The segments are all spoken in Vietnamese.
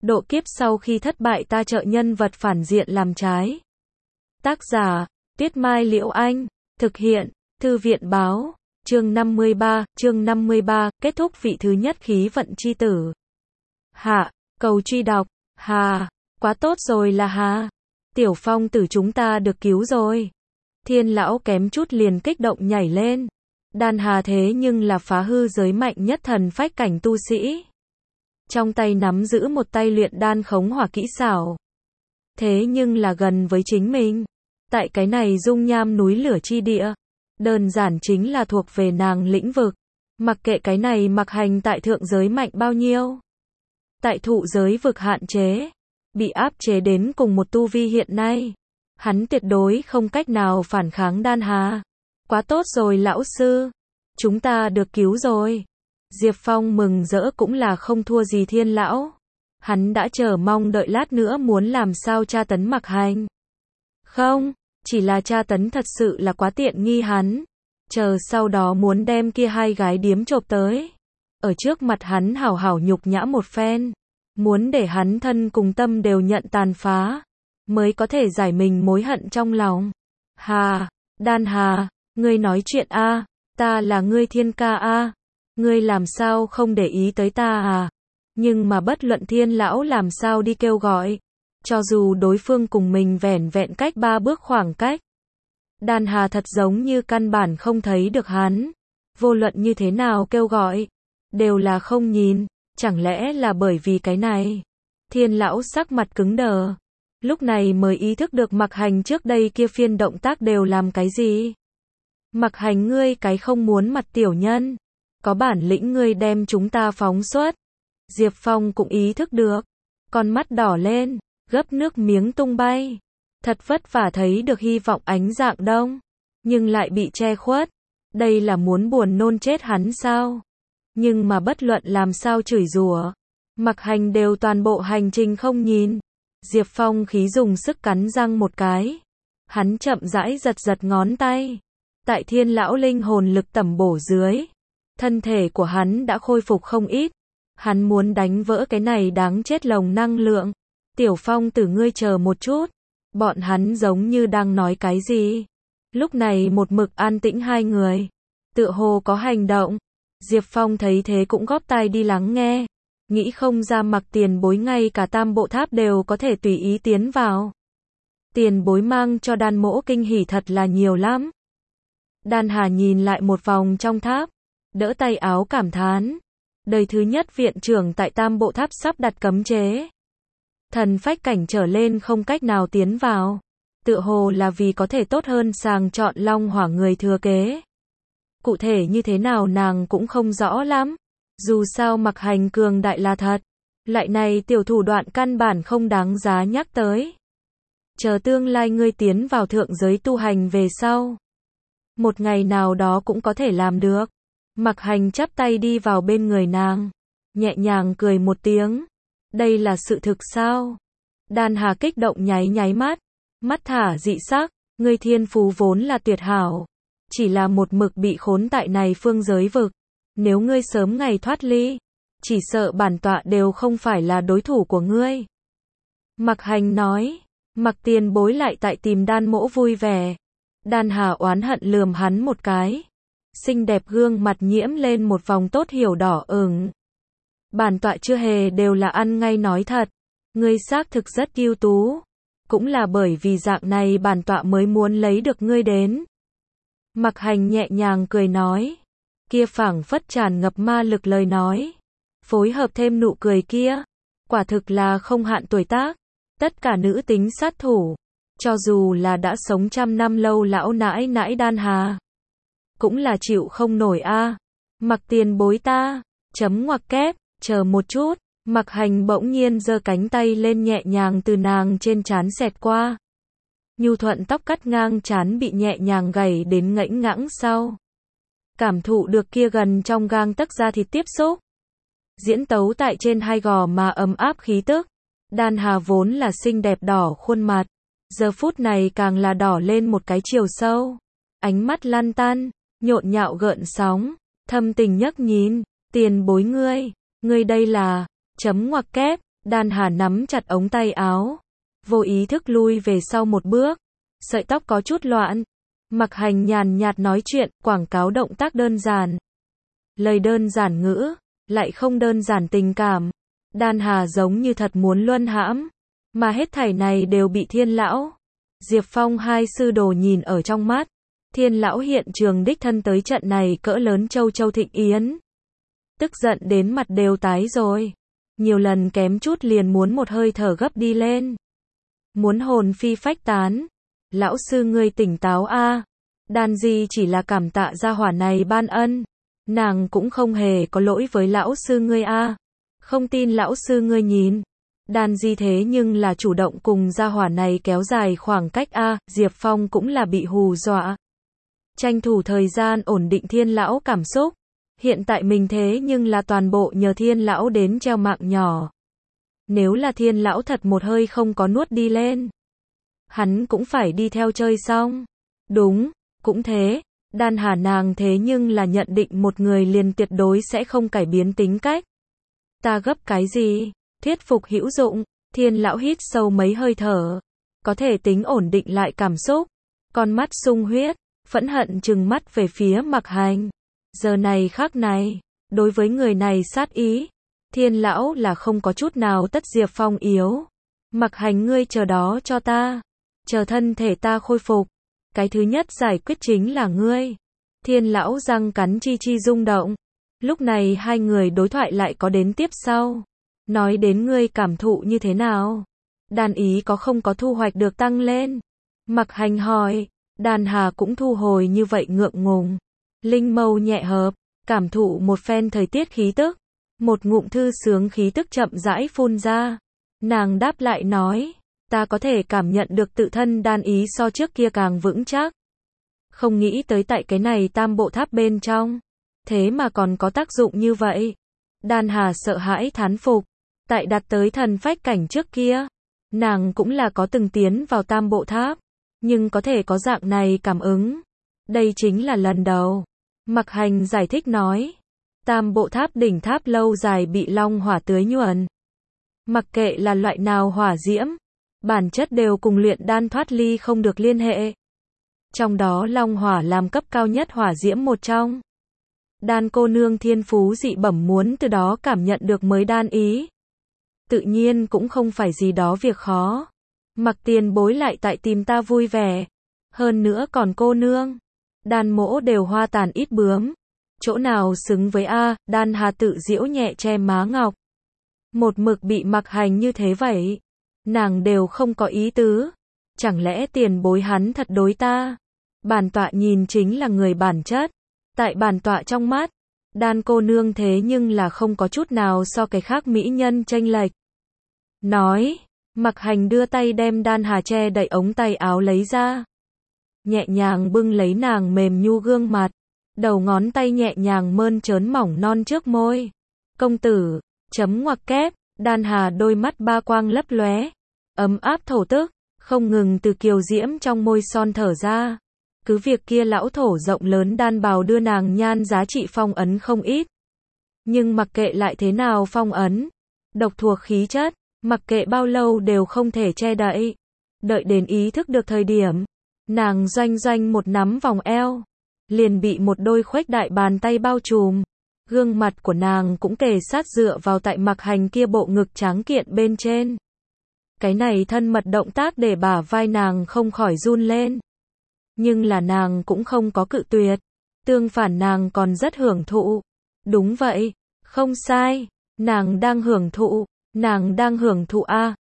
độ kiếp sau khi thất bại ta trợ nhân vật phản diện làm trái. Tác giả, Tuyết Mai Liễu Anh, thực hiện, Thư viện Báo, chương 53, kết thúc vị thứ nhất khí vận chi tử. Hạ, cầu truy đọc, hà, quá tốt rồi là hà. Tiểu Phong tử chúng ta được cứu rồi. Thiên lão kém chút liền kích động nhảy lên. Đan Hà thế nhưng là phá hư giới mạnh nhất thần phách cảnh tu sĩ. Trong tay nắm giữ một tay luyện đan khống hỏa kỹ xảo. Thế nhưng là gần với chính mình. Tại cái này dung nham núi lửa chi địa. Đơn giản chính là thuộc về nàng lĩnh vực. Mặc kệ cái này mặc hành tại thượng giới mạnh bao nhiêu. Tại thụ giới vực hạn chế. Bị áp chế đến cùng một tu vi hiện nay. Hắn tuyệt đối không cách nào phản kháng Đan Hà. Quá tốt rồi lão sư. Chúng ta được cứu rồi. Diệp Phong mừng rỡ cũng là không thua gì Thiên lão. Hắn đã chờ mong đợi lát nữa muốn làm sao tra tấn mặc hành. Không, chỉ là tra tấn thật sự là quá tiện nghi hắn. Chờ sau đó muốn đem kia hai gái điếm chộp tới. Ở trước mặt hắn hảo hảo nhục nhã một phen. Muốn để hắn thân cùng tâm đều nhận tàn phá. Mới có thể giải mình mối hận trong lòng. Hà, Đan Hà, ngươi nói chuyện a, ta là ngươi Thiên ca a, ngươi làm sao không để ý tới ta à? Nhưng mà bất luận Thiên lão làm sao đi kêu gọi, cho dù đối phương cùng mình vẻn vẹn cách 3 bước khoảng cách, Đan Hà thật giống như căn bản không thấy được hắn. Vô luận như thế nào kêu gọi, đều là không nhìn. Chẳng lẽ là bởi vì cái này? Thiên lão sắc mặt cứng đờ. Lúc này mới ý thức được mặc hành trước đây kia phiên động tác đều làm cái gì. Mặc hành ngươi cái không muốn mặt tiểu nhân. Có bản lĩnh ngươi đem chúng ta phóng xuất. Diệp Phong cũng ý thức được. Con mắt đỏ lên, gấp nước miếng tung bay. Thật vất vả thấy được hy vọng ánh dạng đông. Nhưng lại bị che khuất. Đây là muốn buồn nôn chết hắn sao? Nhưng mà bất luận làm sao chửi rủa, mặc hành đều toàn bộ hành trình không nhìn. Diệp Phong khí dùng sức cắn răng một cái. Hắn chậm rãi giật giật ngón tay. Tại Thiên lão linh hồn lực tẩm bổ dưới, thân thể của hắn đã khôi phục không ít. Hắn muốn đánh vỡ cái này đáng chết lồng năng lượng. Tiểu Phong tử ngươi chờ một chút. Bọn hắn giống như đang nói cái gì. Lúc này một mực an tĩnh hai người. Tựa hồ có hành động. Diệp Phong thấy thế cũng góp tai đi lắng nghe. Nghĩ không ra mặc tiền bối ngay cả tam bộ tháp đều có thể tùy ý tiến vào. Tiền bối mang cho đan mỗ kinh hỉ thật là nhiều lắm. Đan Hà nhìn lại một vòng trong tháp. Đỡ tay áo cảm thán. Đời thứ nhất viện trưởng tại tam bộ tháp sắp đặt cấm chế. Thần phách cảnh trở lên không cách nào tiến vào. Tựa hồ là vì có thể tốt hơn sàng chọn long hỏa người thừa kế. Cụ thể như thế nào nàng cũng không rõ lắm. Dù sao mặc hành cường đại là thật. Lại này tiểu thủ đoạn căn bản không đáng giá nhắc tới. Chờ tương lai ngươi tiến vào thượng giới tu hành về sau. Một ngày nào đó cũng có thể làm được. Mặc hành chắp tay đi vào bên người nàng. Nhẹ nhàng cười một tiếng. Đây là sự thực sao? Đan Hà kích động nháy nháy mắt. Mắt thả dị sắc. Ngươi thiên phú vốn là tuyệt hảo. Chỉ là một mực bị khốn tại này phương giới vực. Nếu ngươi sớm ngày thoát ly, chỉ sợ bản tọa đều không phải là đối thủ của ngươi. Mặc hành nói, mặc tiền bối lại tại tìm đan mỗ vui vẻ. Đan Hà oán hận lườm hắn một cái. Xinh đẹp gương mặt nhiễm lên một vòng tốt hiểu đỏ ửng. Bản tọa chưa hề đều là ăn ngay nói thật. Ngươi xác thực rất ưu tú. Cũng là bởi vì dạng này bản tọa mới muốn lấy được ngươi đến. Mặc hành nhẹ nhàng cười nói. Kia phảng phất tràn ngập ma lực lời nói. Phối hợp thêm nụ cười kia. Quả thực là không hạn tuổi tác. Tất cả nữ tính sát thủ. Cho dù là đã sống trăm năm lâu lão nãi nãi Đan Hà. Cũng là chịu không nổi a. Mặc tiền bối ta. Chấm ngoặc kép. Chờ một chút. Mặc hành bỗng nhiên giơ cánh tay lên nhẹ nhàng từ nàng trên trán xẹt qua. Nhu thuận tóc cắt ngang trán bị nhẹ nhàng gảy đến ngãnh ngãng sau. Cảm thụ được kia gần trong gang tấc da thịt tiếp xúc. Diễn tấu tại trên hai gò mà ấm áp khí tức. Đan Hà vốn là xinh đẹp đỏ khuôn mặt. Giờ phút này càng là đỏ lên một cái chiều sâu. Ánh mắt lăn tăn, nhộn nhạo gợn sóng. Thâm tình nhấc nhìn. Tiền bối ngươi đây là, chấm ngoặc kép, Đan Hà nắm chặt ống tay áo, vô ý thức lui về sau một bước, sợi tóc có chút loạn. Mặc Hành nhàn nhạt nói chuyện, quảng cáo động tác đơn giản. Lời đơn giản ngữ, lại không đơn giản tình cảm. Đan Hà giống như thật muốn luân hãm, mà hết thảy này đều bị Thiên lão, Diệp Phong hai sư đồ nhìn ở trong mắt. Thiên lão hiện trường đích thân tới trận này cỡ lớn châu châu thịnh yến. Tức giận đến mặt đều tái rồi. Nhiều lần kém chút liền muốn một hơi thở gấp đi lên. Muốn hồn phi phách tán. Lão sư ngươi tỉnh táo a. Đan Di chỉ là cảm tạ gia hỏa này ban ân. Nàng cũng không hề có lỗi với lão sư ngươi a. Không tin lão sư ngươi nhìn. Đan Di thế nhưng là chủ động cùng gia hỏa này kéo dài khoảng cách a. Diệp Phong cũng là bị hù dọa. Tranh thủ thời gian ổn định Thiên lão cảm xúc. Hiện tại mình thế nhưng là toàn bộ nhờ Thiên lão đến treo mạng nhỏ. Nếu là Thiên lão thật một hơi không có nuốt đi lên, hắn cũng phải đi theo chơi xong. Đúng, cũng thế. Đan Hà nàng thế nhưng là nhận định một người liền tuyệt đối sẽ không cải biến tính cách. Ta gấp cái gì? Thuyết phục hữu dụng. Thiên lão hít sâu mấy hơi thở, có thể tính ổn định lại cảm xúc. Con mắt sung huyết, phẫn hận trừng mắt về phía Mặc Hành. Giờ này khắc này, đối với người này sát ý, Thiên lão là không có chút nào tất. Diệp Phong yếu. Mặc Hành ngươi chờ đó cho ta. Chờ thân thể ta khôi phục. Cái thứ nhất giải quyết chính là ngươi. Thiên lão răng cắn chi chi rung động. Lúc này hai người đối thoại lại có đến tiếp sau. Nói đến ngươi cảm thụ như thế nào? Đan ý có không có thu hoạch được tăng lên? Mặc Hành hỏi. Đan Hà cũng thu hồi như vậy ngượng ngùng. Linh mâu nhẹ hợp, cảm thụ một phen thời tiết khí tức. Một ngụm thư sướng khí tức chậm rãi phun ra. Nàng đáp lại nói, ta có thể cảm nhận được tự thân đan ý so trước kia càng vững chắc. Không nghĩ tới tại cái này tam bộ tháp bên trong, thế mà còn có tác dụng như vậy. Đan Hà sợ hãi thán phục. Tại đạt tới thần phách cảnh trước kia, nàng cũng là có từng tiến vào tam bộ tháp, nhưng có thể có dạng này cảm ứng. Đây chính là lần đầu. Mặc Hành giải thích nói, tam bộ tháp đỉnh tháp lâu dài bị long hỏa tưới nhuần. Mặc kệ là loại nào hỏa diễm, bản chất đều cùng luyện đan thoát ly không được liên hệ. Trong đó long hỏa làm cấp cao nhất hỏa diễm một trong. Đan cô nương thiên phú dị bẩm muốn từ đó cảm nhận được mới đan ý. Tự nhiên cũng không phải gì đó việc khó. Mặc tiền bối lại tại tìm ta vui vẻ. Hơn nữa còn cô nương. Đan mỗ đều hoa tàn ít bướm. Chỗ nào xứng với A. Đan Hà tự giễu nhẹ che má ngọc. Một mực bị Mặc Hành như thế vậy. Nàng đều không có ý tứ. Chẳng lẽ tiền bối hắn thật đối ta? Bản tọa nhìn chính là người bản chất. Tại bản tọa trong mắt, Đan cô nương thế nhưng là không có chút nào so cái khác mỹ nhân chênh lệch. Nói, Mặc Hành đưa tay đem Đan Hà che đậy ống tay áo lấy ra. Nhẹ nhàng bưng lấy nàng mềm nhu gương mặt. Đầu ngón tay nhẹ nhàng mơn trớn mỏng non trước môi. Công tử, chấm ngoặc kép, Đan Hà đôi mắt ba quang lấp lóe. Ấm áp thổ tức, không ngừng từ kiều diễm trong môi son thở ra. Cứ việc kia lão thổ rộng lớn đan bào đưa nàng nhan giá trị phong ấn không ít. Nhưng mặc kệ lại thế nào phong ấn, độc thuộc khí chất, mặc kệ bao lâu đều không thể che đậy. Đợi đến ý thức được thời điểm, nàng doanh doanh một nắm vòng eo, liền bị một đôi khuếch đại bàn tay bao trùm. Gương mặt của nàng cũng kề sát dựa vào tại Mặc Hành kia bộ ngực tráng kiện bên trên. Cái này thân mật động tác để bả vai nàng không khỏi run lên. Nhưng là nàng cũng không có cự tuyệt. Tương phản nàng còn rất hưởng thụ. Đúng vậy, không sai. Nàng đang hưởng thụ. Nàng đang hưởng thụ a.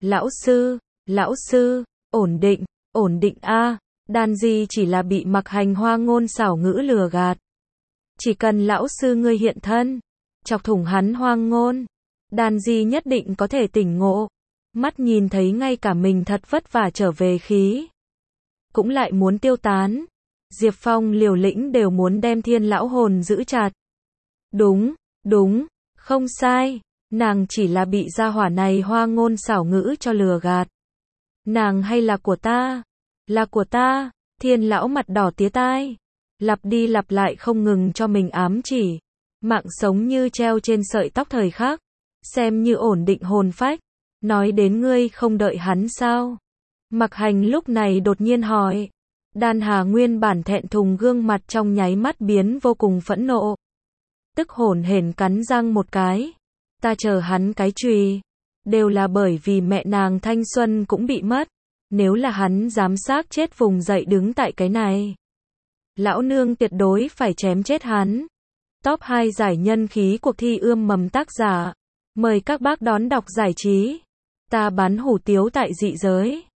Lão sư, ổn định a. Đan Di chỉ là bị Mặc Hành hoa ngôn xảo ngữ lừa gạt. Chỉ cần lão sư ngươi hiện thân, chọc thủng hắn hoang ngôn, Đan Di nhất định có thể tỉnh ngộ. Mắt nhìn thấy ngay cả mình thật vất vả trở về khí, cũng lại muốn tiêu tán. Diệp Phong liều lĩnh đều muốn đem Thiên lão hồn giữ chặt. Đúng, không sai. Nàng chỉ là bị gia hỏa này hoa ngôn xảo ngữ cho lừa gạt. Nàng hay là của ta? Là của ta. Thiên lão mặt đỏ tía tai, lặp đi lặp lại không ngừng cho mình ám chỉ. Mạng sống như treo trên sợi tóc thời khắc. xem như ổn định hồn phách. Nói đến ngươi không đợi hắn sao? Mặc Hành lúc này đột nhiên hỏi. Đan Hà nguyên bản thẹn thùng gương mặt trong nháy mắt biến vô cùng phẫn nộ. Tức hổn hển cắn răng một cái. Ta chờ hắn cái chùy. Đều là bởi vì mẹ nàng thanh xuân cũng bị mất. Nếu là hắn dám xác chết vùng dậy đứng tại cái này. Lão nương tuyệt đối phải chém chết hắn. Top 2 giải nhân khí cuộc thi ươm mầm tác giả. Mời các bác đón đọc giải trí. Ta bán hủ tiếu tại dị giới.